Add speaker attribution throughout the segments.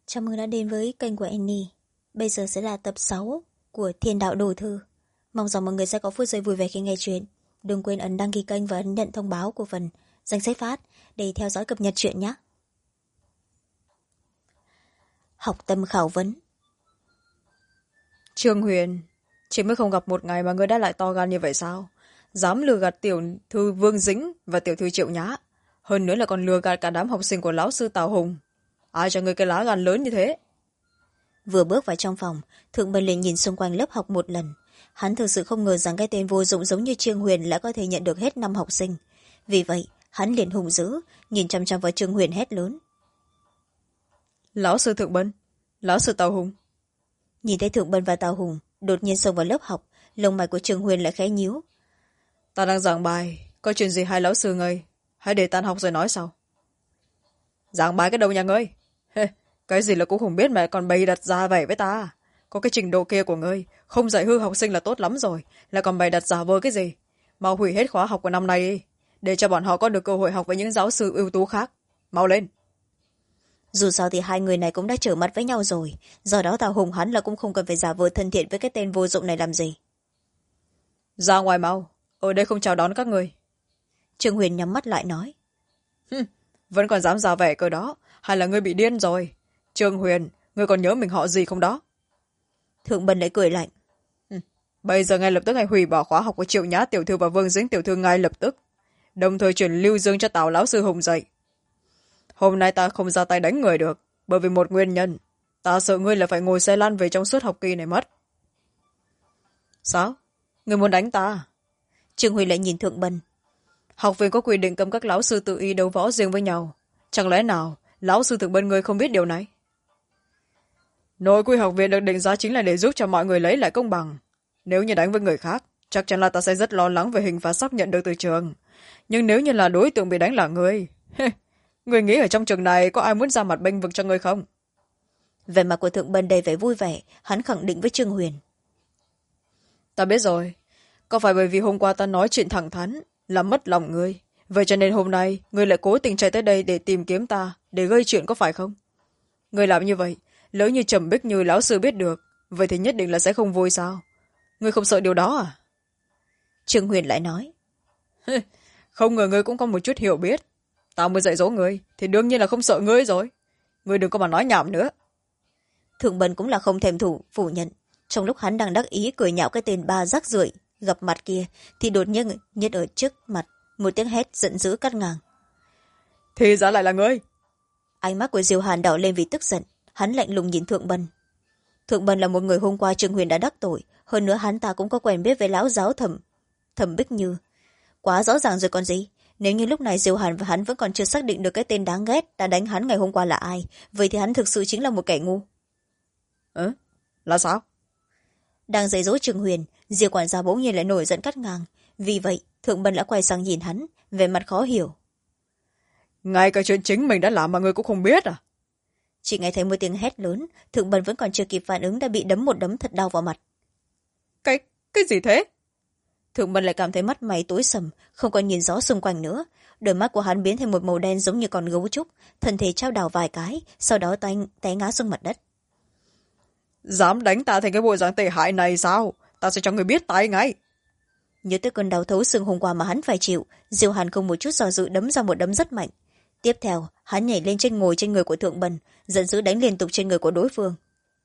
Speaker 1: Chào mừng đã đến với kênh của Annie. Bây giờ sẽ là tập 6 của Thiên Đạo Đồ Thư. Mong rằng mọi người sẽ có phút giây vui vẻ khi nghe chuyện. Đừng quên ấn đăng ký kênh và ấn nhận thông báo của phần danh sách phát để theo dõi cập nhật chuyện nhé. Học tâm khảo vấn.
Speaker 2: Trương Huyền, chỉ mới không gặp một ngày mà ngươi đã lại to gan như vậy sao? Dám lừa gạt tiểu thư Vương Dĩnh và tiểu thư Triệu Nhã. Hơn nữa là còn lừa gạt cả đám học sinh của lão sư Tào Hùng. Ai cho ngươi cái lá gan lớn như thế?
Speaker 1: Vừa bước vào trong phòng, Thượng Bân liền nhìn xung quanh lớp học một lần. Hắn thực sự không ngờ rằng cái tên vô dụng giống như Trương Huyền lại có thể nhận được hết 5 học sinh. Vì vậy hắn liền hùng dữ nhìn chăm chăm vào Trương Huyền hét lớn.
Speaker 2: Lão sư Thượng Bân, lão sư Tào Hùng.
Speaker 1: Nhìn thấy Thượng Bân và Tào Hùng đột nhiên xông vào lớp học, lông mày của Trương Huyền lại khẽ nhíu.
Speaker 2: Ta đang giảng bài, có chuyện gì hai lão sư ngươi? Hãy để tan học rồi nói sau. Giảng bài cái đầu nhà ngươi? Cái gì là cũng không biết mà còn bày đặt ra vẻ với ta. Có cái trình độ kia của ngươi, không dạy hư học sinh là tốt lắm rồi, lại còn bày đặt giả vờ cái gì? Mau hủy hết khóa học của năm nay đi, để cho bọn họ có được cơ hội học với những giáo sư ưu tú khác. Mau lên.
Speaker 1: Dù sao thì hai người này cũng đã trở mặt với nhau rồi, do đó Tào Hùng hắn là cũng không cần phải giả vờ thân thiện với cái tên vô dụng này làm gì.
Speaker 2: Ra ngoài mau, ở đây không chào đón các người.
Speaker 1: Trương Huyền nhắm mắt lại nói.
Speaker 2: Vẫn còn dám giả vẻ cơ đó, hay là ngươi bị điên rồi? Trương Huyền, ngươi còn nhớ mình họ gì không đó?
Speaker 1: Thượng Bân lại cười lạnh.
Speaker 2: Bây giờ ngay lập tức hãy hủy bỏ khóa học của Triệu Nhã tiểu thư và Vương Dĩnh tiểu thư ngay lập tức, đồng thời chuyển Lưu Dương cho Tào lão sư Hùng dạy. Hôm nay ta không ra tay đánh người được, bởi vì một nguyên nhân, ta sợ ngươi là phải ngồi xe lăn về trong suốt học kỳ này mất. Sao? Ngươi muốn đánh ta?
Speaker 1: Trương Huyền lại nhìn Thượng Bân.
Speaker 2: Học viện có quy định cấm các lão sư tự ý đấu võ riêng với nhau, chẳng lẽ nào lão sư Thượng Bân ngươi không biết điều này? Nội quy học viện được định giá chính là để giúp cho mọi người lấy lại công bằng. Nếu như đánh với người khác, chắc chắn là ta sẽ rất lo lắng về hình phạt sắp nhận được từ trường. Nhưng nếu như là đối tượng bị đánh là ngươi, ngươi nghĩ ở trong trường này có ai muốn ra mặt bênh vực cho ngươi không?
Speaker 1: Vẻ mặt của Thượng Bân đầy vẻ vui vẻ, hắn khẳng định với Trương Huyền.
Speaker 2: Ta biết rồi, có phải bởi vì hôm qua ta nói chuyện thẳng thắn làm mất lòng ngươi, vậy cho nên hôm nay ngươi lại cố tình chạy tới đây để tìm kiếm ta, để gây chuyện có phải không? Ngươi làm như vậy, lỡ như Trầm Bích Như lão sư biết được, vậy thì nhất định là sẽ không vui sao? Ngươi không sợ điều đó à?
Speaker 1: Trương Huyền lại nói.
Speaker 2: Không ngờ ngươi cũng có một chút hiểu biết. Ta mới dạy dỗ ngươi thì đương nhiên là không sợ ngươi rồi. Ngươi đừng có mà nói nhảm nữa.
Speaker 1: Thượng Bân cũng là không thèm phủ nhận. Trong lúc hắn đang đắc ý cười nhạo cái tên ba rác rưởi gặp mặt kia, thì đột nhiên nhất ở trước mặt một tiếng hét giận dữ cắt ngang.
Speaker 2: Thì ra lại là ngươi.
Speaker 1: Ánh mắt của Diêu Hàn đỏ lên vì tức giận, hắn lạnh lùng nhìn Thượng Bân. Thượng Bân là một người hôm qua Trương Huyền đã đắc tội, hơn nữa hắn ta cũng có quen biết với lão giáo Thẩm Bích Như. Quá rõ ràng rồi còn gì. Nếu như lúc này Diêu Hàn và hắn vẫn còn chưa xác định được cái tên đáng ghét đã đánh hắn ngày hôm qua là ai, vậy thì hắn thực sự chính là một kẻ ngu.
Speaker 2: Là sao?
Speaker 1: Đang dạy dỗ Trương Huyền, Diêu quản gia bỗng nhiên lại nổi giận cắt ngang. Vì vậy Thượng Bân đã quay sang nhìn hắn, vẻ mặt khó hiểu.
Speaker 2: Ngay cả chuyện chính mình đã làm mà ngươi cũng không biết à?
Speaker 1: Chỉ nghe thấy một tiếng hét lớn, Thượng Bân vẫn còn chưa kịp phản ứng đã bị đấm một đấm thật đau vào mặt.
Speaker 2: Cái gì thế?
Speaker 1: Thượng Bân lại cảm thấy mắt mày tối sầm, không còn nhìn rõ xung quanh nữa. Đôi mắt của hắn biến thành một màu đen giống như con gấu trúc, thân thể trao đảo vài cái, sau đó té ngã xuống mặt đất.
Speaker 2: Dám đánh ta thành cái bộ dáng tệ hại này sao? Ta sẽ cho người biết tay ngay.
Speaker 1: Nhớ tới cơn đau thấu xương hôm qua mà hắn phải chịu, Diêu Hàn không một chút do dự đấm ra một đấm rất mạnh. Tiếp theo hắn nhảy lên ngồi trên người của Thượng Bân, giận dữ đánh liên tục trên người của đối phương.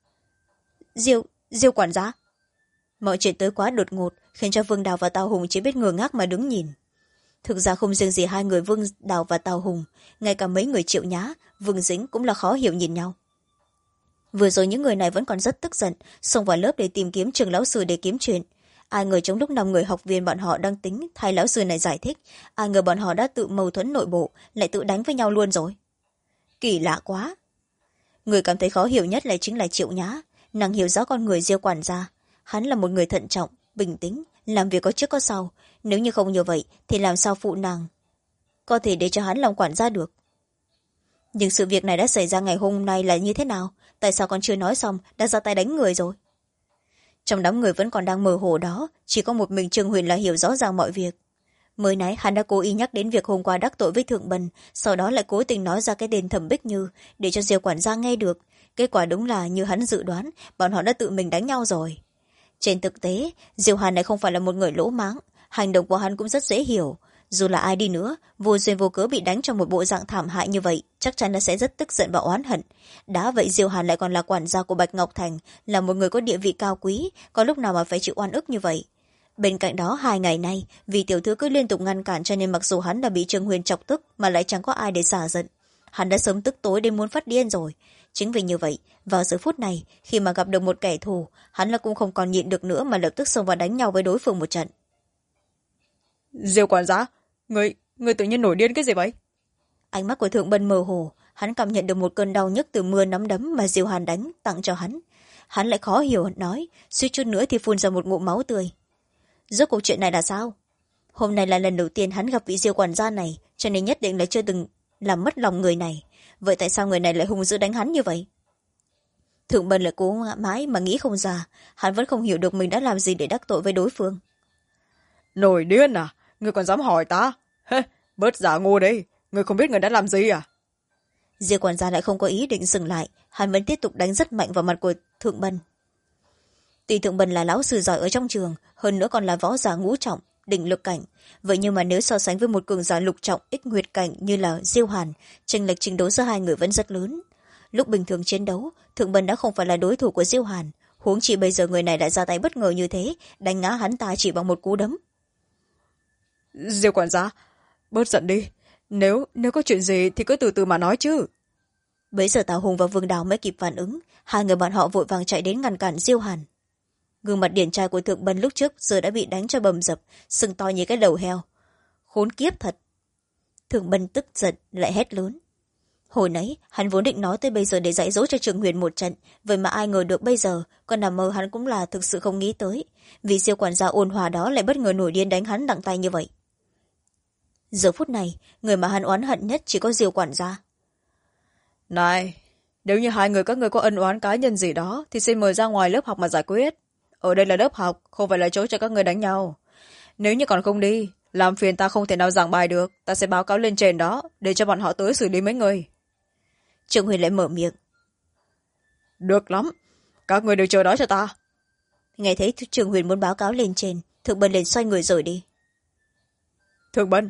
Speaker 1: Diêu quản gia. Mọi chuyện tới quá đột ngột, khiến cho Vương Đào và Tào Hùng chỉ biết ngơ ngác mà đứng nhìn. Thực ra không riêng gì hai người Vương Đào và Tào Hùng, ngay cả mấy người Triệu Nhã, Vương Dĩnh cũng là khó hiểu nhìn nhau. Vừa rồi những người này vẫn còn rất tức giận, xông vào lớp để tìm kiếm trường lão sư để kiếm chuyện. Ai ngờ trong lúc 5 người học viên bọn họ đang tính thay lão sư này giải thích, ai ngờ bọn họ đã tự mâu thuẫn nội bộ, lại tự đánh với nhau luôn rồi. Kỳ lạ quá. Người cảm thấy khó hiểu nhất lại chính là Triệu Nhã, nàng hiểu rõ con người Diêu quản gia. Hắn là một người thận trọng, bình tĩnh, làm việc có trước có sau. Nếu như không như vậy thì làm sao phụ nàng có thể để cho hắn làm quản gia được. Nhưng sự việc này đã xảy ra ngày hôm nay là như thế nào? Tại sao còn chưa nói xong đã ra tay đánh người rồi? Trong đám người vẫn còn đang mơ hồ đó, chỉ có một mình Trương Huyền là hiểu rõ ràng mọi việc. Mới nãy hắn đã cố ý nhắc đến việc hôm qua đắc tội với Thượng Bân, sau đó lại cố tình nói ra cái tên Thẩm Bích Như để cho Diêu quản gia nghe được. kết quả đúng là như hắn dự đoán, bọn họ đã tự mình đánh nhau rồi. Trên thực tế, Diêu Hàn này không phải là một người lỗ mãng, hành động của hắn cũng rất dễ hiểu. Dù là ai đi nữa, vô duyên vô cớ bị đánh trong một bộ dạng thảm hại như vậy, chắc chắn là sẽ rất tức giận và oán hận. Đã vậy Diêu Hàn lại còn là quản gia của Bạch Ngọc Thành, là một người có địa vị cao quý, có lúc nào mà phải chịu oan ức như vậy. Bên cạnh đó 2 ngày nay, vì tiểu thư cứ liên tục ngăn cản, cho nên mặc dù hắn đã bị Trương Huyền chọc tức mà lại chẳng có ai để xả giận. Hắn đã sớm tức tối đến muốn phát điên rồi. Chính vì như vậy, vào giờ phút này, khi mà gặp được một kẻ thù, hắn là cũng không còn nhịn được nữa mà lập tức xông vào đánh nhau với đối phương một trận.
Speaker 2: Diêu quản gia, người tự nhiên nổi điên cái gì vậy?
Speaker 1: Ánh mắt của Thượng Bân mơ hồ, hắn cảm nhận được một cơn đau nhức từ mưa nắm đấm mà Diêu Hàn đánh tặng cho hắn. Hắn lại khó hiểu nói, suýt chút nữa thì phun ra một ngụm máu tươi. Rốt cuộc chuyện này là sao? Hôm nay là lần đầu tiên hắn gặp vị Diêu quản gia này, cho nên nhất định là chưa từng làm mất lòng người này. Vậy tại sao người này lại hung dữ đánh hắn như vậy? Thượng Bân lại cố mãi mà nghĩ không ra, hắn vẫn không hiểu được mình đã làm gì để đắc tội với đối phương.
Speaker 2: Nổi điên à? Người còn dám hỏi ta? Hê, bớt giả ngu đi, người không biết người đã làm gì à?
Speaker 1: Diêu quản gia lại không có ý định dừng lại, hắn vẫn tiếp tục đánh rất mạnh vào mặt của Thượng Bân. Tuy Thượng Bân là lão sư giỏi ở trong trường, hơn nữa còn là võ giả ngũ trọng, đỉnh lực cảnh, vậy nhưng mà nếu so sánh với một cường giả lục trọng ích nguyệt cảnh như là Diêu Hàn, chênh lệch trình độ giữa hai người vẫn rất lớn. Lúc bình thường chiến đấu, Thượng Bân đã không phải là đối thủ của Diêu Hàn, huống chi bây giờ người này lại ra tay bất ngờ như thế, đánh ngã hắn ta chỉ bằng một cú đấm.
Speaker 2: Diêu quản gia, bớt giận đi, nếu có chuyện gì thì cứ từ từ mà nói chứ.
Speaker 1: Bấy giờ Tào Hùng và Vương Đào mới kịp phản ứng, hai người bọn họ vội vàng chạy đến ngăn cản Diêu Hàn. Gương mặt điển trai của Thượng Bân lúc trước giờ đã bị đánh cho bầm dập, sưng to như cái đầu heo. Khốn kiếp thật! Thượng Bân tức giận lại hét lớn. Hồi nãy hắn vốn định nói tới bây giờ để dạy dỗ cho Trường Huyền một trận, vậy mà ai ngờ được bây giờ, còn nằm mơ hắn cũng là thực sự không nghĩ tới, vì siêu quản gia ôn hòa đó lại bất ngờ nổi điên đánh hắn đặng tay như vậy. Giờ phút này, người mà hắn oán hận nhất chỉ có Diêu quản gia.
Speaker 2: Này, nếu như hai người các người có ân oán cá nhân gì đó thì xin mời ra ngoài lớp học mà giải quyết. Ở đây là lớp học, không phải là chỗ cho các người đánh nhau. Nếu như còn không đi, làm phiền ta không thể nào giảng bài được, ta sẽ báo cáo lên trên đó để cho bọn họ tới xử lý mấy người.
Speaker 1: Trường Huyền lại mở miệng.
Speaker 2: Được lắm, các người đều chờ đó cho ta.
Speaker 1: Nghe thấy Trường Huyền muốn báo cáo lên trên, Thượng Bân liền xoay người rời đi.
Speaker 2: Thượng Bân,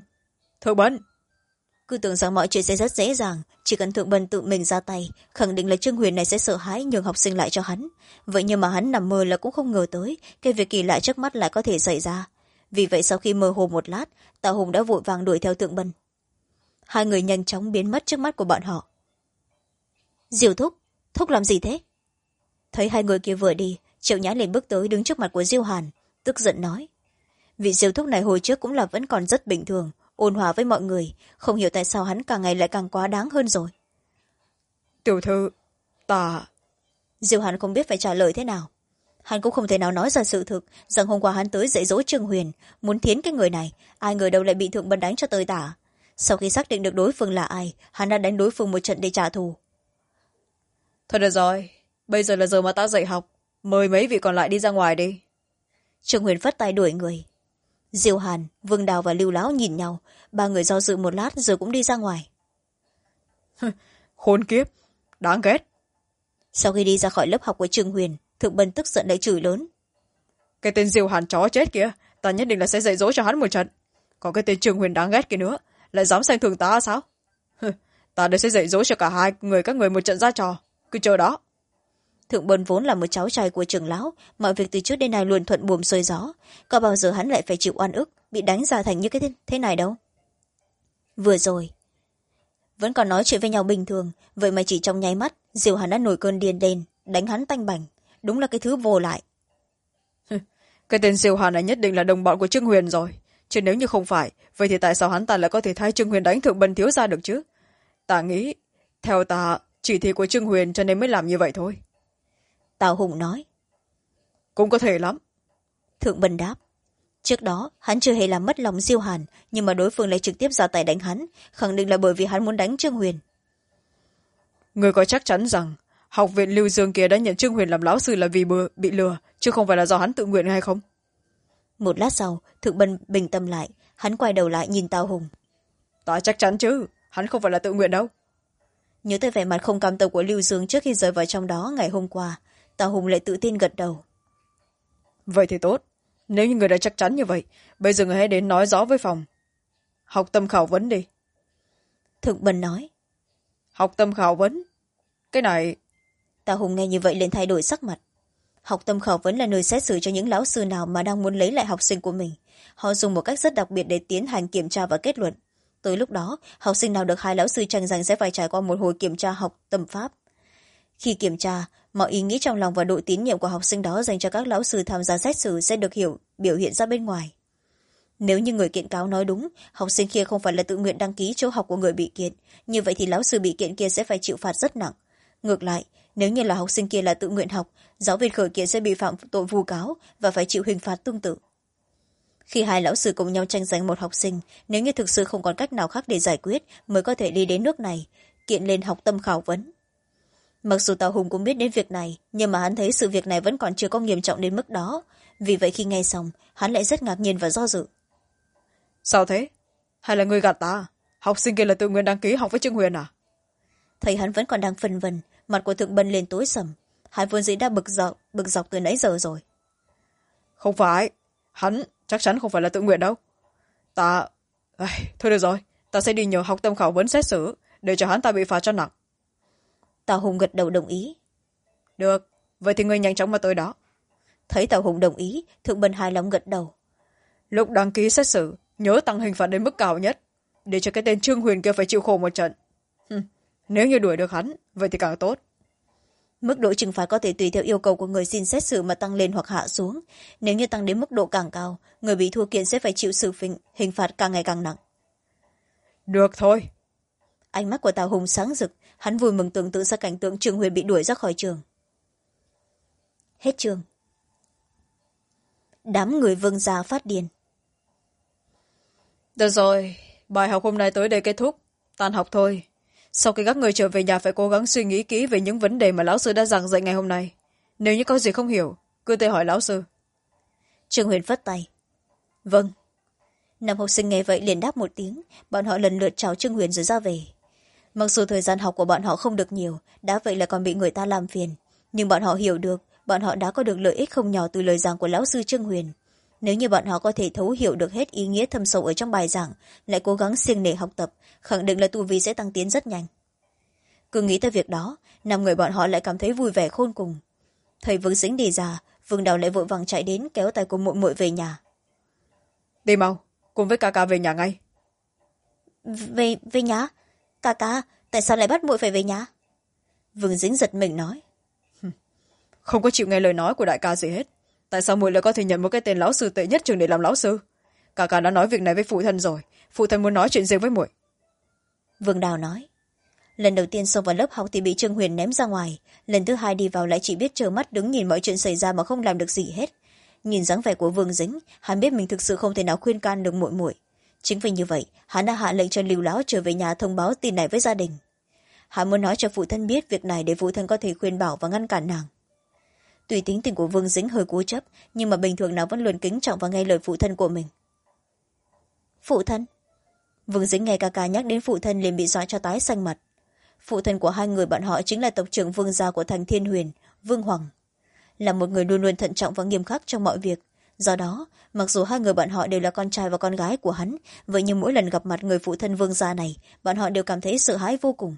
Speaker 1: Cứ tưởng rằng mọi chuyện sẽ rất dễ dàng, chỉ cần Thượng Bân tự mình ra tay, khẳng định là Trương Huyền này sẽ sợ hãi nhường học sinh lại cho hắn. Vậy nhưng mà hắn nằm mơ là cũng không ngờ tới cái việc kỳ lạ trước mắt lại có thể xảy ra. Vì vậy sau khi mơ hồ một lát, Tào Hùng đã vội vàng đuổi theo Thượng Bân. Hai người nhanh chóng biến mất trước mắt của bọn họ. Diêu thúc làm gì thế? Thấy hai người kia vừa đi, Triệu Nhã liền bước tới đứng trước mặt của Diêu Hàn, tức giận nói. Vị Diêu thúc này hồi trước cũng là vẫn còn rất bình thường, ôn hòa với mọi người, không hiểu tại sao hắn càng ngày lại càng quá đáng hơn rồi.
Speaker 2: Tiểu thư, ta...
Speaker 1: Diêu Hàn không biết phải trả lời thế nào. Hắn cũng không thể nào nói ra sự thực rằng hôm qua hắn tới dạy dỗ Trương Huyền, muốn thiến cái người này, ai ngờ đâu lại bị Thượng Bân đánh cho tơi tả. Sau khi xác định được đối phương là ai, hắn đã đánh đối phương một trận để trả thù.
Speaker 2: Thôi được rồi, bây giờ là giờ mà ta dạy học, mời mấy vị còn lại đi ra ngoài đi.
Speaker 1: Trương Huyền phất tay đuổi người. Diêu Hàn, Vương Đào và Lưu Láo nhìn nhau, ba người do dự một lát rồi cũng đi ra ngoài.
Speaker 2: Khốn kiếp, đáng ghét.
Speaker 1: Sau khi đi ra khỏi lớp học của Trương Huyền, Thượng Bân tức giận lại chửi lớn.
Speaker 2: Cái tên Diêu Hàn chó chết kia, ta nhất định là sẽ dạy dỗ cho hắn một trận. Còn cái tên Trương Huyền đáng ghét kia nữa, lại dám xem thường ta sao? Ta đây sẽ dạy dỗ cho cả hai người các người một trận ra trò, cứ chờ đó.
Speaker 1: Thượng Bân vốn là một cháu trai của trưởng lão, mọi việc từ trước đến nay luôn thuận buồm xuôi gió, có bao giờ hắn lại phải chịu oan ức, bị đánh ra thành như cái thế này đâu. Vừa rồi vẫn còn nói chuyện với nhau bình thường, vậy mà chỉ trong nháy mắt Diêu Hàn đã nổi cơn điên lên, đánh hắn tanh bành, đúng là cái thứ vô lại.
Speaker 2: Cái tên Diêu Hàn này nhất định là đồng bọn của Trương Huyền rồi, chứ nếu như không phải, vậy thì tại sao hắn ta lại có thể thay Trương Huyền đánh Thượng Bân thiếu gia được chứ? Ta nghĩ theo ta chỉ thị của Trương Huyền cho nên mới làm như vậy thôi.
Speaker 1: Tào Hùng nói.
Speaker 2: Cũng có thể lắm.
Speaker 1: Thượng Bân đáp. Trước đó hắn chưa hề làm mất lòng Diêu Hàn, nhưng mà đối phương lại trực tiếp ra tay đánh hắn, khẳng định là bởi vì hắn muốn đánh Trương Huyền.
Speaker 2: Người có chắc chắn rằng học viện Lưu Dương kia đã nhận Trương Huyền làm lão sư là vì bị lừa, chứ không phải là do hắn tự nguyện hay không?
Speaker 1: Một lát sau, Thượng Bân bình tâm lại, hắn quay đầu lại nhìn Tào Hùng.
Speaker 2: Ta chắc chắn chứ, hắn không phải là tự nguyện đâu.
Speaker 1: nhớ tới vẻ mặt không cam tâm của lưu dương trước khi rời vào trong đó ngày hôm qua, tào hùng lại tự tin gật đầu.
Speaker 2: vậy thì tốt, nếu như người đã chắc chắn như vậy, bây giờ người hãy đến nói rõ với phòng học tâm khảo vấn đi.
Speaker 1: Thượng Bân nói.
Speaker 2: học tâm khảo vấn? Cái này...
Speaker 1: Tào hùng nghe như vậy liền thay đổi sắc mặt. Học tâm khảo vấn là nơi xét xử cho những lão sư nào mà đang muốn lấy lại học sinh của mình. Họ dùng một cách rất đặc biệt để tiến hành kiểm tra và kết luận. Tới lúc đó, học sinh nào được hai lão sư tranh giành sẽ phải trải qua một hồi kiểm tra học tâm pháp. Khi kiểm tra, mọi ý nghĩ trong lòng và độ tín nhiệm của học sinh đó dành cho các lão sư tham gia xét xử sẽ được biểu hiện ra bên ngoài. Nếu như người kiện cáo nói đúng, học sinh kia không phải là tự nguyện đăng ký chỗ học của người bị kiện, như vậy thì lão sư bị kiện kia sẽ phải chịu phạt rất nặng. Ngược lại, nếu như là học sinh kia là tự nguyện học, giáo viên khởi kiện sẽ bị phạm tội vu cáo và phải chịu hình phạt tương tự. Khi hai lão sư cùng nhau tranh giành một học sinh, nếu như thực sự không còn cách nào khác để giải quyết mới có thể đi đến nước này, kiện lên học tâm khảo vấn. Mặc dù Tào Hùng cũng biết đến việc này, nhưng mà hắn thấy sự việc này vẫn còn chưa có nghiêm trọng đến mức đó. Vì vậy khi nghe xong, hắn lại rất ngạc nhiên và do dự.
Speaker 2: sao thế? hay là người gạt ta? Học sinh kia là tự nguyện đăng ký học với Trương Huyền à?
Speaker 1: Thấy hắn vẫn còn đang phân vân, mặt của Thượng Bân lên tối sầm. Hắn vốn dĩ đã bực dọc từ nãy giờ rồi.
Speaker 2: không phải, hắn chắc chắn không phải là tự nguyện đâu. ta... thôi được rồi, ta sẽ đi nhờ học tâm khảo vấn xét xử để cho hắn ta bị phạt cho nặng.
Speaker 1: Tào Hùng gật đầu đồng ý.
Speaker 2: được, vậy thì ngươi nhanh chóng mà tới đó.
Speaker 1: Thấy Tào Hùng đồng ý, Thượng Bân hài lòng gật đầu.
Speaker 2: lúc đăng ký xét xử nhớ tăng hình phạt đến mức cao nhất để cho cái tên Trương Huyền kia phải chịu khổ một trận. nếu như đuổi được hắn vậy thì càng tốt.
Speaker 1: Mức độ trừng phạt có thể tùy theo yêu cầu của người xin xét xử mà tăng lên hoặc hạ xuống. Nếu như tăng đến mức độ càng cao, người bị thua kiện sẽ phải chịu sự hình phạt càng ngày càng nặng.
Speaker 2: được thôi.
Speaker 1: Ánh mắt của Tào Hùng sáng rực, hắn vui mừng tưởng tượng ra cảnh tượng Trương Huyền bị đuổi ra khỏi trường. Hết chương. Đám người Vương gia phát điên.
Speaker 2: được rồi, bài học hôm nay tới đây kết thúc, tan học thôi. sau khi các người trở về nhà phải cố gắng suy nghĩ kỹ về những vấn đề mà lão sư đã giảng dạy ngày hôm nay. nếu như có gì không hiểu cứ tới hỏi lão sư.
Speaker 1: Trương Huyền phất tay. Vâng. Năm học sinh nghe vậy liền đáp một tiếng, bọn họ lần lượt chào Trương Huyền rồi ra về. Mặc dù thời gian học của bọn họ không được nhiều, đã vậy là còn bị người ta làm phiền, nhưng bọn họ hiểu được bọn họ đã có được lợi ích không nhỏ từ lời giảng của lão sư Trương Huyền. Nếu như bọn họ có thể thấu hiểu được hết ý nghĩa thâm sâu ở trong bài giảng, lại cố gắng siêng nể học tập, khẳng định là tu vi sẽ tăng tiến rất nhanh. Cứ nghĩ tới việc đó, năm người bọn họ lại cảm thấy vui vẻ khôn cùng. Thầy Vương Dính đi ra, Vương Đào lại vội vàng chạy đến kéo tay của muội muội về nhà.
Speaker 2: đi mau, cùng với ca ca về nhà ngay.
Speaker 1: Về nhà? Ca ca, tại sao lại bắt muội phải về nhà? Vương Dính giật mình nói.
Speaker 2: không có chịu nghe lời nói của đại ca gì hết. tại sao muội lại có thể nhận một cái tên lão sư tệ nhất trường để làm lão sư? ca ca đã nói việc này với phụ thân rồi, phụ thân muốn nói chuyện riêng với muội.
Speaker 1: Vương Đào nói. Lần đầu tiên xông vào lớp học thì bị Trương Huyền ném ra ngoài, lần thứ hai đi vào lại chỉ biết trơ mắt đứng nhìn mọi chuyện xảy ra mà không làm được gì hết. Nhìn dáng vẻ của Vương Dính, hắn biết mình thực sự không thể nào khuyên can được muội muội. Chính vì như vậy, hắn đã hạ lệnh cho Lưu Lão trở về nhà thông báo tin này với gia đình. Hắn muốn nói cho phụ thân biết việc này để phụ thân có thể khuyên bảo và ngăn cản nàng. Tuy tính tình của Vương Dính hơi cố chấp, nhưng mà bình thường nào vẫn luôn kính trọng và nghe lời phụ thân của mình. Phụ thân? Vương Dính nghe ca ca nhắc đến phụ thân liền bị dọa cho tái xanh mặt. Phụ thân của hai người bọn họ chính là tộc trưởng Vương gia của thành Thiên Huyền, Vương Hoàng. Là một người luôn luôn thận trọng và nghiêm khắc trong mọi việc. Do đó, mặc dù hai người bọn họ đều là con trai và con gái của hắn, vậy nhưng mỗi lần gặp mặt người phụ thân Vương gia này, bọn họ đều cảm thấy sợ hãi vô cùng.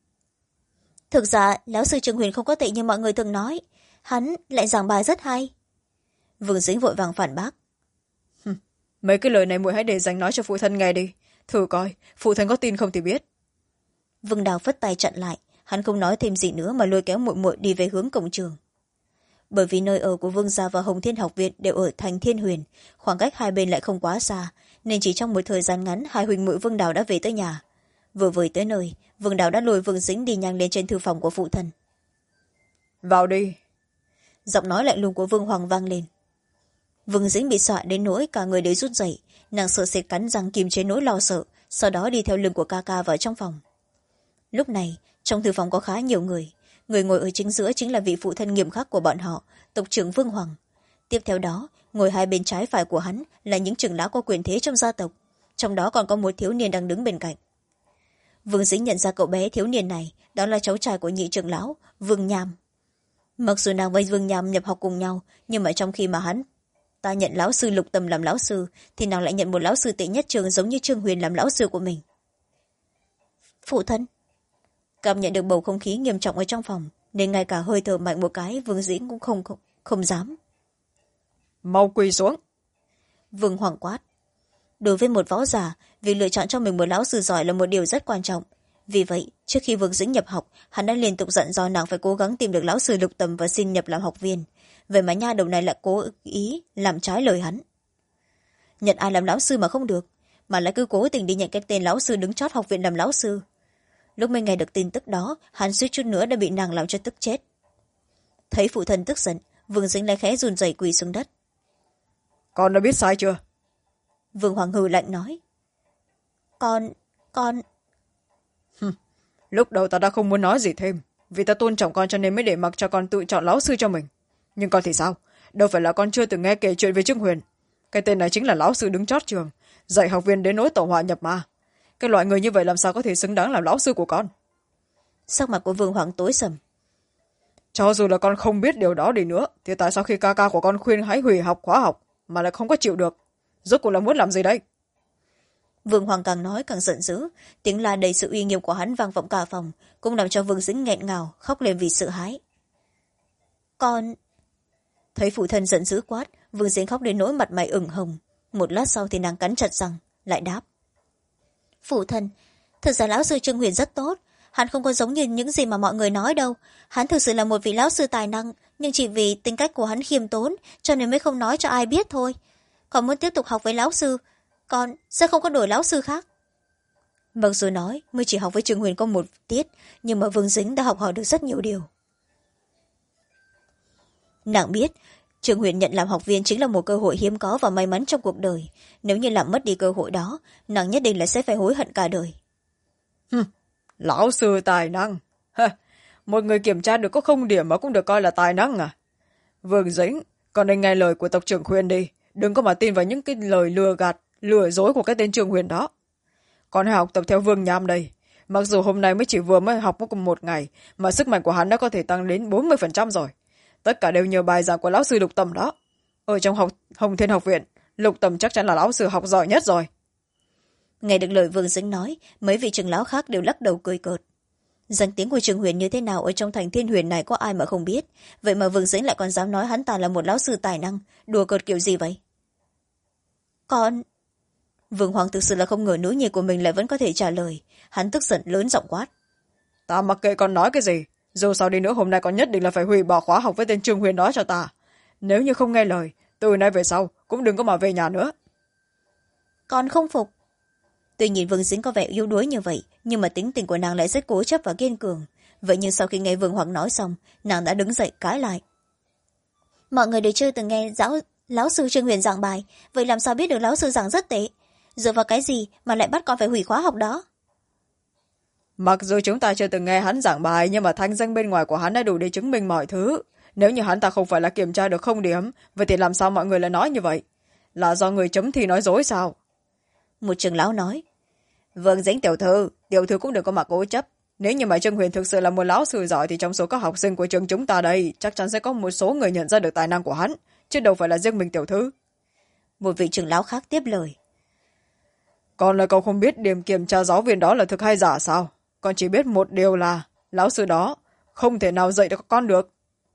Speaker 1: Thực ra, lão sư Trương Huyền không có tệ như mọi người thường nói. Hắn lại giảng bài rất hay. Vương Dính vội vàng phản bác.
Speaker 2: mấy cái lời này muội hãy để dành nói cho phụ thân nghe đi, thử coi phụ thân có tin không thì biết.
Speaker 1: Vương Đào phất tay chặn lại, hắn không nói thêm gì nữa mà lôi kéo muội muội đi về hướng cổng trường. Bởi vì nơi ở của Vương gia và Hồng Thiên học viện đều ở thành Thiên Huyền, khoảng cách hai bên lại không quá xa, nên chỉ trong một thời gian ngắn hai huynh muội Vương Đào đã về tới nhà. Vừa về tới nơi, Vương Đào đã lôi Vương Dính đi nhanh lên trên thư phòng của phụ thân.
Speaker 2: vào đi.
Speaker 1: Giọng nói lạnh lùng của Vương Hoàng vang lên. Vương Dính bị dọa đến nỗi cả người đều rút dậy, nàng sợ sệt cắn răng kìm chế nỗi lo sợ, sau đó đi theo lưng của ca ca vào trong phòng. Lúc này trong thư phòng có khá nhiều người ngồi ở chính giữa chính là vị phụ thân nghiêm khắc của bọn họ, tộc trưởng Vương Hoàng. Tiếp theo đó, ngồi hai bên trái phải của hắn là những trưởng lão có quyền thế trong gia tộc, trong đó còn có một thiếu niên đang đứng bên cạnh. vương dĩnh nhận ra cậu bé thiếu niên này đó là cháu trai của nhị trưởng lão vương nham. Mặc dù nàng với vương nham nhập học cùng nhau, nhưng mà trong khi mà hắn ta nhận lão sư Lục Tầm làm lão sư, thì nàng lại nhận một lão sư tệ nhất trường giống như Trương Huyền làm lão sư của mình. Phụ thân. Cảm nhận được bầu không khí nghiêm trọng ở trong phòng, nên ngay cả hơi thở mạnh một cái vương dĩnh cũng không dám.
Speaker 2: Mau quỳ xuống.
Speaker 1: Vương hoảng quát. Đối với một võ giả, việc lựa chọn cho mình một lão sư giỏi là một điều rất quan trọng. Vì vậy, trước khi vương dĩnh nhập học, hắn đã liên tục dặn dò nàng phải cố gắng tìm được lão sư Lục Tầm và xin nhập làm học viên. Vậy mà nha đầu này lại cố ý làm trái lời hắn. Nhận ai làm lão sư mà không được, mà lại cứ cố tình đi nhận cái tên lão sư đứng chót học viện làm lão sư. Lúc mới nghe được tin tức đó, hắn suýt chút nữa đã bị nàng làm cho tức chết. Thấy phụ thân tức giận, vương dĩnh lại khẽ run rẩy quỳ xuống đất.
Speaker 2: Con đã biết sai chưa?
Speaker 1: Vương Hoàng hừ lạnh nói. Con...
Speaker 2: Lúc đầu ta đã không muốn nói gì thêm, vì ta tôn trọng con cho nên mới để mặc cho con tự chọn lão sư cho mình. Nhưng con thì sao? Đâu phải là con chưa từng nghe kể chuyện về Trương Huyền. Cái tên này chính là lão sư đứng chót trường, dạy học viên đến nỗi tổ họa nhập ma. Cái loại người như vậy làm sao có thể xứng đáng làm lão sư của con?
Speaker 1: Sắc mặt của Vương Hoàng tối sầm.
Speaker 2: Cho dù là con không biết điều đó đi nữa, thì tại sao khi ca ca của con khuyên hãy hủy học khóa học mà lại không có chịu được? Rốt cuộc là muốn làm gì đây?
Speaker 1: Vương Hoàng càng nói càng giận dữ, tiếng la đầy sự uy nghiêm của hắn vang vọng cả phòng, cũng làm cho Vương Dĩnh nghẹn ngào khóc lên vì sợ hãi. Con... Thấy phụ thân giận dữ quát, Vương Dĩnh khóc đến nỗi mặt mày ửng hồng. Một lát sau thì nàng cắn chặt răng, lại đáp. Phụ thân, thực ra lão sư Trương Huyền rất tốt, hắn không có giống như những gì mà mọi người nói đâu. Hắn thực sự là một vị lão sư tài năng, nhưng chỉ vì tính cách của hắn khiêm tốn cho nên mới không nói cho ai biết thôi. Còn muốn tiếp tục học với lão sư, con sẽ không có đổi lão sư khác. Mặc dù nói mới chỉ học với Trương Huyền có một tiết, nhưng mà Vương Dĩnh đã học hỏi được rất nhiều điều. Nàng biết Trương Huyền nhận làm học viên chính là một cơ hội hiếm có và may mắn trong cuộc đời. Nếu như làm mất đi cơ hội đó, nàng nhất định là sẽ phải hối hận cả đời.
Speaker 2: Lão sư tài năng. Một người kiểm tra được có 0 điểm mà cũng được coi là tài năng à? Vương Dĩnh, con nên nghe lời của tộc trưởng khuyên đi, đừng có mà tin vào những cái lời lừa gạt lừa dối của cái tên Trương Huyền đó. Con hãy học tập theo Vương Nham đây. Mặc dù hôm nay mới học cùng 1 ngày, mà sức mạnh của hắn đã có thể tăng đến 40% rồi. Tất cả đều nhờ bài giảng của lão sư Lục Tầm đó. Ở trong Hồng Thiên học viện, Lục Tầm chắc chắn là lão sư học giỏi nhất rồi.
Speaker 1: Nghe được lời Vương Dĩnh nói, mấy vị trưởng lão khác đều lắc đầu cười cợt. Danh tiếng của Trương Huyền như thế nào ở trong thành Thiên Huyền này có ai mà không biết, vậy mà Vương Dĩnh lại còn dám nói hắn ta là một lão sư tài năng, đùa cợt kiểu gì vậy? Con... Vương Hoàng thực sự là không ngờ nữ nhi của mình lại vẫn có thể trả lời. Hắn tức giận lớn giọng quát.
Speaker 2: Ta mặc kệ con nói cái gì, dù sao đi nữa hôm nay con nhất định là phải hủy bỏ khóa học với tên Trương Huyền đó cho ta. Nếu như không nghe lời, từ nay về sau cũng đừng có mà về nhà nữa.
Speaker 1: Con không phục. Tuy nhìn Vương Dĩnh có vẻ yếu đuối như vậy, nhưng mà tính tình của nàng lại rất cố chấp và kiên cường. Vậy nhưng sau khi nghe Vương Hoàng nói xong, nàng đã đứng dậy cãi lại. Mọi người đều chưa từng nghe lão sư Trương Huyền giảng bài, vậy làm sao biết được lão sư giảng rất tệ? Dựa vào cái gì mà lại bắt con phải hủy khóa học đó?
Speaker 2: Mặc dù chúng ta chưa từng nghe hắn giảng bài, nhưng mà thanh danh bên ngoài của hắn đã đủ để chứng minh mọi thứ. Nếu như hắn ta không phải là kiểm tra được 0 điểm, vậy thì làm sao mọi người lại nói như vậy? Là do người chấm thi nói dối sao?
Speaker 1: Một trưởng lão nói.
Speaker 2: Vương Dĩnh tiểu thư cũng đừng có mà cố chấp. Nếu như mà Trương Huyền thực sự là một lão sư giỏi thì trong số các học sinh của trường chúng ta đây chắc chắn sẽ có một số người nhận ra được tài năng của hắn, chứ đâu phải là riêng mình tiểu thư.
Speaker 1: Một vị trưởng lão khác tiếp lời.
Speaker 2: Còn là cậu không biết điểm kiểm tra giáo viên đó là thực hay giả sao? Con chỉ biết một điều là lão sư đó không thể nào dạy được con được.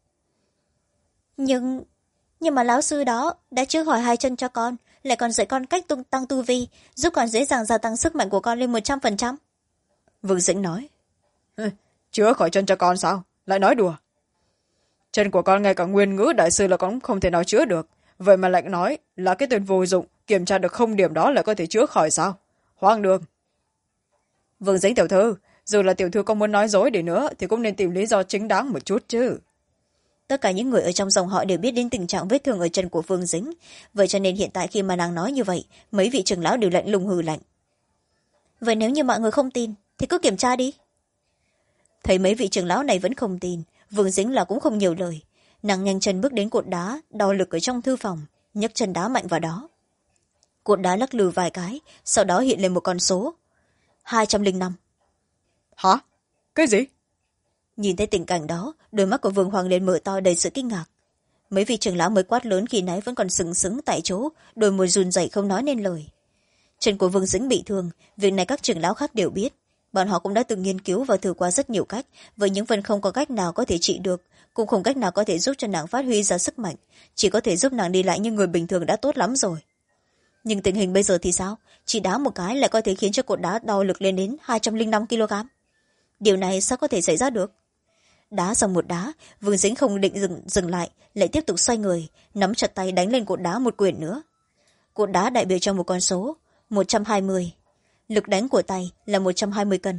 Speaker 1: Nhưng mà lão sư đó đã chữa khỏi 2 chân cho con, lại còn dạy con cách tăng tu vi, giúp con dễ dàng gia tăng sức mạnh của con lên 100%. Vương Dĩnh nói.
Speaker 2: Chữa khỏi chân cho con sao? Lại nói đùa. Chân của con ngay cả nguyên ngữ đại sư là con không thể nào chữa được. Vậy mà lại nói là cái tên vô dụng kiểm tra được 0 điểm đó là có thể chữa khỏi sao? Hoang đường. Vương Dĩnh tiểu thư, dù là tiểu thư có muốn nói dối đi nữa thì cũng nên tìm lý do chính đáng một chút chứ.
Speaker 1: Tất cả những người ở trong dòng họ đều biết đến tình trạng vết thương ở chân của Vương Dĩnh, vậy cho nên hiện tại khi mà nàng nói như vậy, mấy vị trưởng lão đều lạnh lùng hừ lạnh. Vậy nếu như mọi người không tin thì cứ kiểm tra đi. Thấy mấy vị trưởng lão này vẫn không tin, Vương Dĩnh là cũng không nhiều lời. Nàng nhanh chân bước đến cột đá đo lực ở trong thư phòng, nhấc chân đá mạnh vào đó. Cột đá lắc lư vài cái, sau đó hiện lên một con số 205.
Speaker 2: hả? Cái gì?
Speaker 1: Nhìn thấy tình cảnh đó, đôi mắt của Vương Hoàng liền mở to đầy sự kinh ngạc. Mấy vị trưởng lão mới quát lớn khi nãy vẫn còn sừng sững tại chỗ, đôi môi run rẩy không nói nên lời. Chân của Vương Dĩnh bị thương, việc này các trưởng lão khác đều biết. Bọn họ cũng đã từng nghiên cứu và thử qua rất nhiều cách, với những phần không có cách nào có thể trị được, cũng không cách nào có thể giúp cho nàng phát huy ra sức mạnh, chỉ có thể giúp nàng đi lại như người bình thường đã tốt lắm rồi. Nhưng tình hình bây giờ thì sao? Chỉ đá một cái lại có thể khiến cho cột đá đo lực lên đến 205 kg. Điều này sao có thể xảy ra được? Đá xong một đá, Vương Dĩnh không định dừng lại, lại tiếp tục xoay người, nắm chặt tay đánh lên cột đá một quyền nữa. Cột đá đại biểu cho một con số 120. Lực đánh của tay là 120 cân.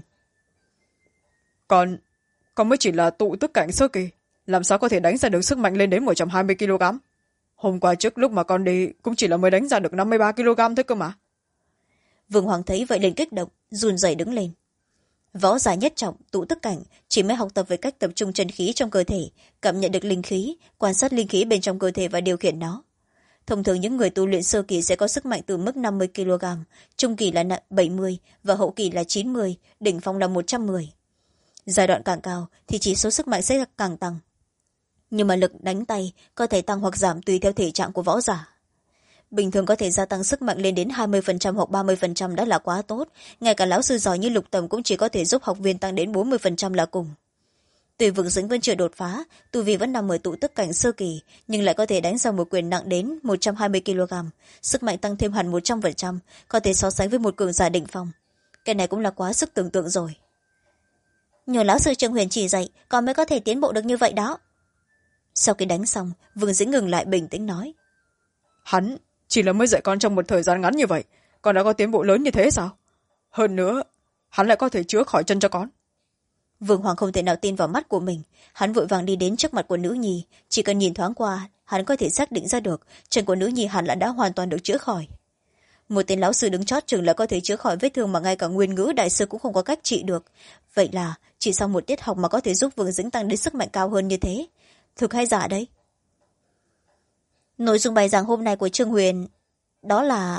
Speaker 2: Còn mới chỉ là tụ tức cảnh sơ kỳ, làm sao có thể đánh ra được sức mạnh lên đến 120 kg? Hôm qua trước lúc mà con đi cũng chỉ là mới đánh ra được 53 kg thôi cơ mà.
Speaker 1: Vương Hoàng thấy vậy liền kích động, run rẩy đứng lên. Võ giả nhất trọng tụ tức cảnh chỉ mới học tập về cách tập trung chân khí trong cơ thể, cảm nhận được linh khí, quan sát linh khí bên trong cơ thể và điều khiển nó. Thông thường những người tu luyện sơ kỳ sẽ có sức mạnh từ mức 50 kg, trung kỳ là 70 và hậu kỳ là 90, đỉnh phong là 110. Giai đoạn càng cao thì chỉ số sức mạnh sẽ càng tăng. Nhưng mà lực đánh tay có thể tăng hoặc giảm tùy theo thể trạng của võ giả. Bình thường có thể gia tăng sức mạnh lên đến 20% hoặc 30% đã là quá tốt, ngay cả lão sư giỏi như Lục Tầm cũng chỉ có thể giúp học viên tăng đến 40% là cùng. Tuy Vương Dĩnh vẫn chưa đột phá, tu vi vẫn nằm ở tụ tức cảnh sơ kỳ, nhưng lại có thể đánh ra một quyền nặng đến 120 kg, sức mạnh tăng thêm hẳn 100%, có thể so sánh với một cường giả đỉnh phong. Cái này cũng là quá sức tưởng tượng rồi. Nhờ lão sư Trương Huyền chỉ dạy, con mới có thể tiến bộ được như vậy đó. Sau khi đánh xong, Vương Dĩnh ngừng lại bình tĩnh nói.
Speaker 2: Hắn chỉ là mới dạy con trong một thời gian ngắn như vậy, con đã có tiến bộ lớn như thế sao? Hơn nữa, hắn lại có thể chữa khỏi chân cho con.
Speaker 1: Vương Hoàng không thể nào tin vào mắt của mình, hắn vội vàng đi đến trước mặt của nữ nhi, chỉ cần nhìn thoáng qua hắn có thể xác định ra được chân của nữ nhi hẳn là đã hoàn toàn được chữa khỏi. Một tên lão sư đứng chót chừng là có thể chữa khỏi vết thương mà ngay cả nguyên ngữ đại sư cũng không có cách trị được. Vậy là chỉ sau một tiết học mà có thể giúp Vương Dĩnh tăng đến sức mạnh cao hơn như thế, thực hay giả đấy? Nội dung bài giảng hôm nay của Trương Huyền đó là...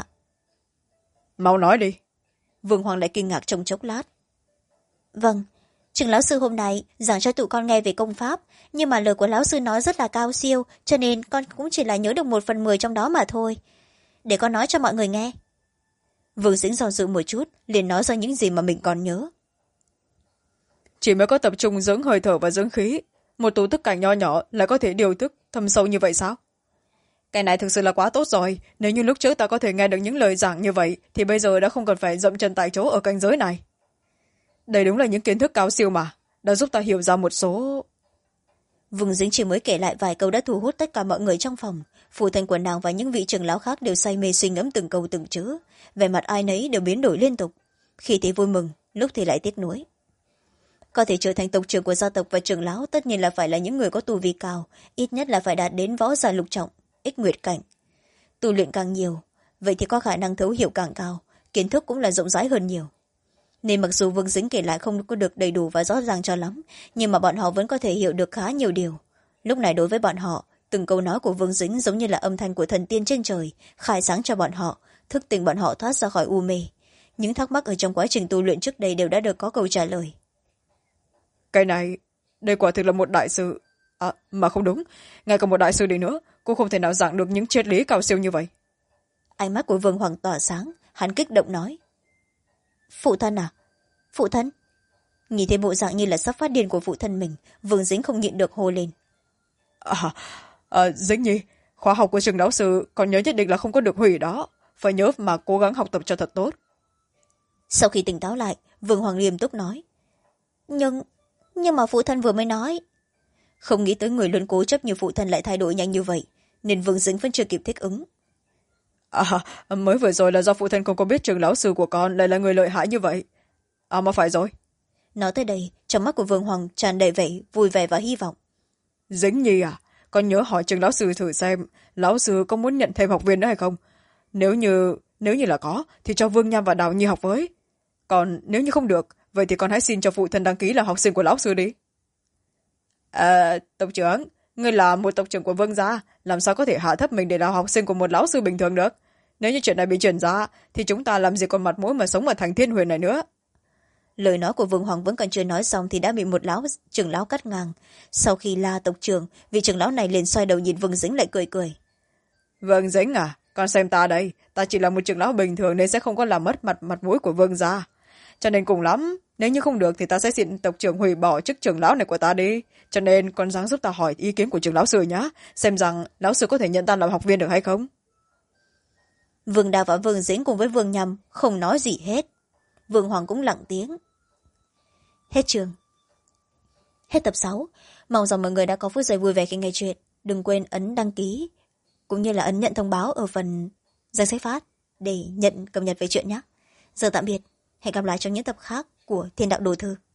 Speaker 2: Mau nói đi.
Speaker 1: Vương Hoàng lại kinh ngạc trong chốc lát. Vâng, Trương lão sư hôm nay giảng cho tụi con nghe về công pháp, nhưng mà lời của lão sư nói rất là cao siêu, cho nên con cũng chỉ là nhớ được 1/10 trong đó mà thôi. Để con nói cho mọi người nghe. Vương Dĩnh do dự một chút, liền nói ra những gì mà mình còn nhớ.
Speaker 2: Chỉ mới có tập trung dưỡng hơi thở và dưỡng khí, một tụ tức cảnh nho nhỏ lại có thể điều thức thâm sâu như vậy sao? Cái này thực sự là quá tốt rồi. Nếu như lúc trước ta có thể nghe được những lời giảng như vậy thì bây giờ đã không cần phải dậm chân tại chỗ ở cảnh giới này. Đây đúng là những kiến thức cao siêu mà, đã giúp ta hiểu ra một số...
Speaker 1: Vương Dĩnh chỉ mới kể lại vài câu đã thu hút tất cả mọi người trong phòng. Phụ thân của nàng và những vị trưởng lão khác đều say mê suy ngẫm từng câu từng chữ, vẻ mặt ai nấy đều biến đổi liên tục, khi thì vui mừng, lúc thì lại tiếc nuối. Có thể trở thành tộc trưởng của gia tộc và trưởng lão tất nhiên là phải là những người có tu vi cao, ít nhất là phải đạt đến võ giả lục trọng, ích nguyệt cảnh. Tu luyện càng nhiều, vậy thì có khả năng thấu hiểu càng cao, kiến thức cũng là rộng rãi hơn nhiều. Nên mặc dù Vương Dĩnh kể lại không có được đầy đủ và rõ ràng cho lắm, nhưng mà bọn họ vẫn có thể hiểu được khá nhiều điều. Lúc này đối với bọn họ, từng câu nói của Vương Dĩnh giống như là âm thanh của thần tiên trên trời, khai sáng cho bọn họ, thức tỉnh bọn họ thoát ra khỏi u mê. Những thắc mắc ở trong quá trình tu luyện trước đây đều đã được có câu trả lời.
Speaker 2: Cái này, đây quả thực là một đại sư. À, mà không đúng, ngay cả một đại sư đi nữa cũng không thể nào giảng được những triết lý cao siêu như vậy.
Speaker 1: Ánh mắt của Vương Hoàng tỏa sáng, hắn kích động nói. Phụ thân à? Phụ thân? Nhìn thấy bộ dạng như là sắp phát điên của phụ thân mình, Vương Dĩnh không nhịn được hô lên.
Speaker 2: Dĩnh nhi, khóa học của trường giáo sư còn nhớ nhất định là không có được hủy đó, phải nhớ mà cố gắng học tập cho thật tốt.
Speaker 1: Sau khi tỉnh táo lại, Vương Hoàng nghiêm túc nói. Nhưng mà phụ thân vừa mới nói. Không nghĩ tới người luôn cố chấp như phụ thân lại thay đổi nhanh như vậy, nên Vương Dĩnh vẫn chưa kịp thích ứng.
Speaker 2: Mới vừa rồi là do phụ thân không có biết trường lão sư của con lại là người lợi hại như vậy. Mà phải rồi.
Speaker 1: Nói tới đây, trong mắt của Vương Hoàng tràn đầy vẻ vui vẻ và hy vọng.
Speaker 2: Dĩnh nhi à, con nhớ hỏi trường lão sư thử xem lão sư có muốn nhận thêm học viên nữa hay không. Nếu như là có thì cho Vương Nham và Đào Nhi học với. Còn nếu như không được, vậy thì con hãy xin cho phụ thân đăng ký là học sinh của lão sư đi. Tộc trưởng, ngươi là một tộc trưởng của Vương gia, làm sao có thể hạ thấp mình để là học sinh của một lão sư bình thường được? Nếu như chuyện này bị truyền ra thì chúng ta làm gì còn mặt mũi mà sống ở thành Thiên Huyền này nữa.
Speaker 1: lời nói của vương hoàng vẫn còn chưa nói xong thì đã bị một trưởng lão cắt ngang. Sau khi la tộc trưởng, vị trưởng lão này liền xoay đầu nhìn Vương Dĩnh lại cười cười.
Speaker 2: Vương Dĩnh à, con xem ta đây, ta chỉ là một trưởng lão bình thường nên sẽ không có làm mất mặt mũi của vương gia, cho nên cùng lắm nếu như không được thì ta sẽ xin tộc trưởng hủy bỏ chức trưởng lão này của ta đi. Cho nên con ráng giúp ta hỏi ý kiến của trưởng lão sư nhá, xem rằng lão sư có thể nhận ta làm học viên được hay không.
Speaker 1: Vương Đào và Vương Dĩnh cùng với Vương Nhâm không nói gì hết. Vương Hoàng cũng lặng tiếng. Hết chương. Hết tập 6. Mong rằng mọi người đã có phút giây vui vẻ khi nghe chuyện. Đừng quên ấn đăng ký cũng như là ấn nhận thông báo ở phần danh sách phát để nhận cập nhật về chuyện nhé. Giờ tạm biệt, hẹn gặp lại trong những tập khác của Thiên Đạo Đồ Thư.